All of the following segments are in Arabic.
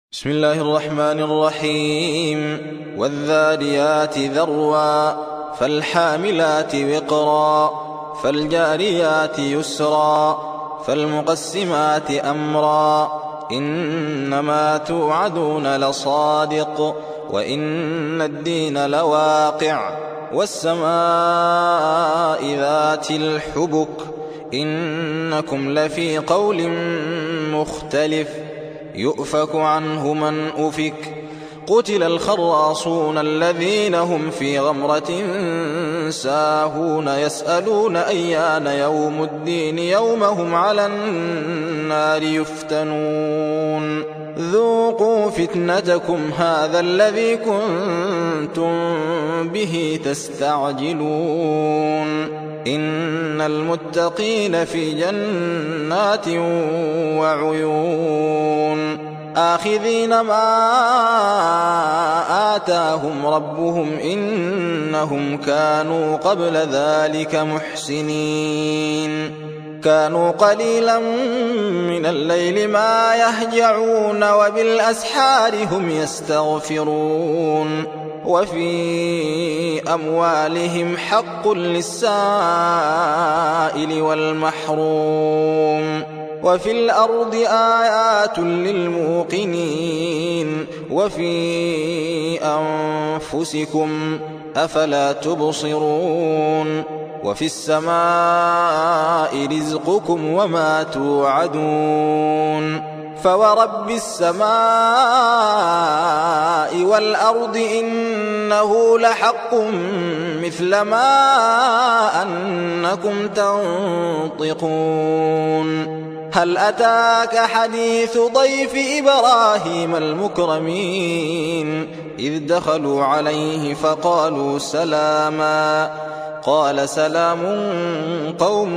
بسم الله الرحمن الرحيم والذاريات ذروا فالحاملات وقرا فالجاريات يسرا فالمقسمات أمرا إنما توعدون لصادق وإن الدين لواقع والسماء ذات الحبك إنكم لفي قول مختلف يؤفك عنه من أفك قتل الخراصون الذين هم في غمرة ساهون يسألون أيان يوم الدين يوم هم على النار يفتنون ذوقوا فتنتكم هذا الذي كنتم به تستعجلون إن المتقين في جنات وعيون آخذين ما آتاهم ربهم إنهم كانوا قبل ذلك محسنين كانوا قليلا من الليل ما يهجعون وبالأسحار هم يستغفرون وفي أموالهم حق للسائل والمحروم وفي الأرض آيات للموقنين وفي أنفسكم أفلا تبصرون وفي السماء رزقكم وما توعدون فورب السماء والأرض إنه لحق مثل ما أنكم تنطقون هل أتاك حديث ضيف إبراهيم المكرمين إذ دخلوا عليه فقالوا سلاما قال سلام قوم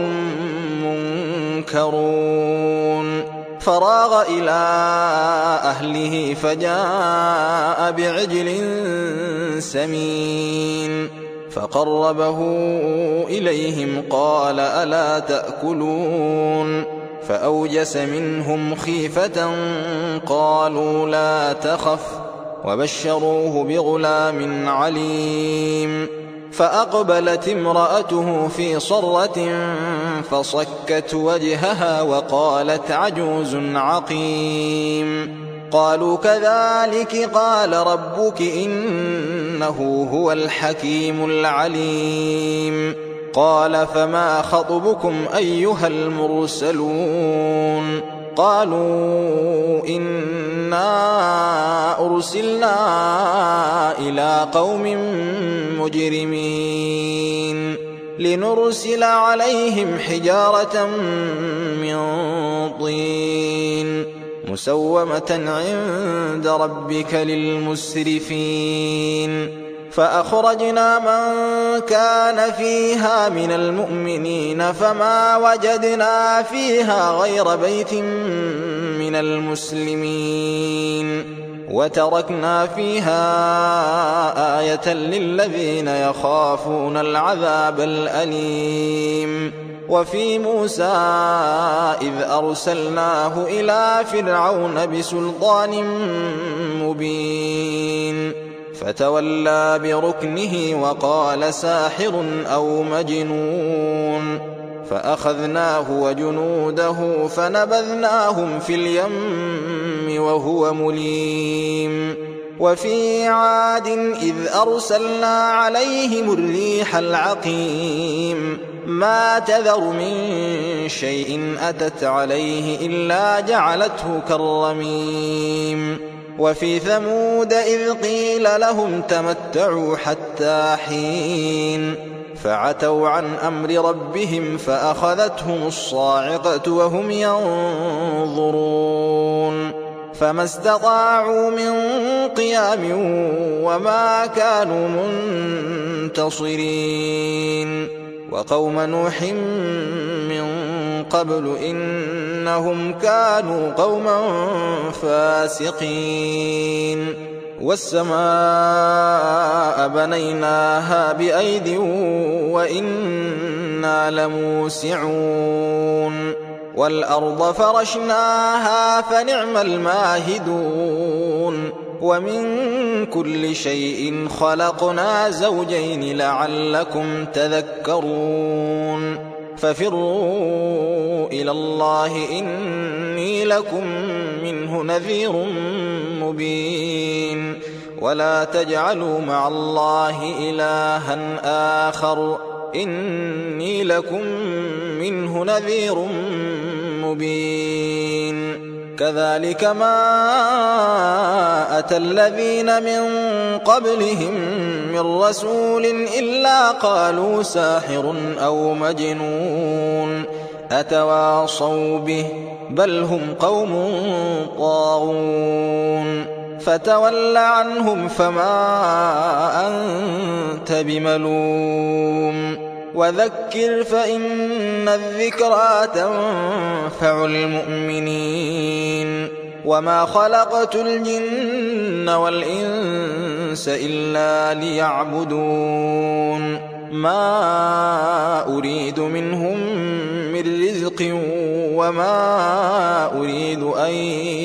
منكرون فراغ إلى أهله فجاء بعجل سمين فقربه إليهم قال ألا تأكلون فأوجس منهم خيفة قالوا لا تخف وبشروه بغلام عليم فأقبلت امرأته في صرة فصكت وجهها وقالت عجوز عقيم قالوا كذلك قال ربك إنه هو الحكيم العليم قال فما خطبكم أيها المرسلون قالوا إنا أرسلنا إلى قوم مجرمين لنرسل عليهم حجارة من طين مسومة عند ربك للمسرفين فأخرجنا من كان فيها من المؤمنين فما وجدنا فيها غير بيت من المسلمين وتركنا فيها آية للذين يخافون العذاب الأليم وفي موسى إذ أرسلناه إلى فرعون بسلطان مبين فتولى بركنه وقال ساحر أو مجنون فأخذناه وجنوده فنبذناهم في اليم وهو مليم وفي عاد إذ أرسلنا عليهم الريح العقيم ما تذر من شيء أتت عليه إلا جعلته كالرميم وفي ثمود إذ قيل لهم تمتعوا حتى حين فعتوا عن أمر ربهم فأخذتهم الصاعقة وهم ينظرون فما استطاعوا من قيام وما كانوا منتصرين وقوم نوح من قبل إنهم كانوا قوما فاسقين والسماء بنيناها بأيد وإنا لموسعون والأرض فرشناها فنعم الماهدون ومن كل شيء خلقنا زوجين لعلكم تذكرون ففروا إلى الله إني لكم منه نذير مبين ولا تجعلوا مع الله إلها آخر إني لكم منه نذير مبين كذلك ما أتى الذين من قبلهم من رسول إلا قالوا ساحر أو مجنون أتواصوا به بل هم قوم طاغون فتول عنهم فما أنت بملوم وذكر فإن الذكرى تنفع المؤمنين وما خلقت الجن والإنس إلا ليعبدون ما أريد منهم من رزق وما أريد أن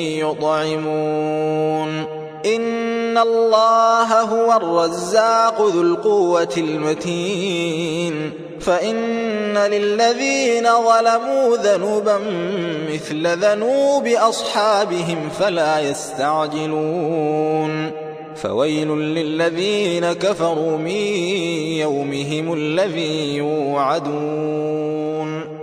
يطعمون إن الله هو الرزاق ذو القوة المتين فإن للذين ظلموا ذنوبا مثل ذنوب أصحابهم فلا يستعجلون فويل للذين كفروا من يومهم الذي يوعدون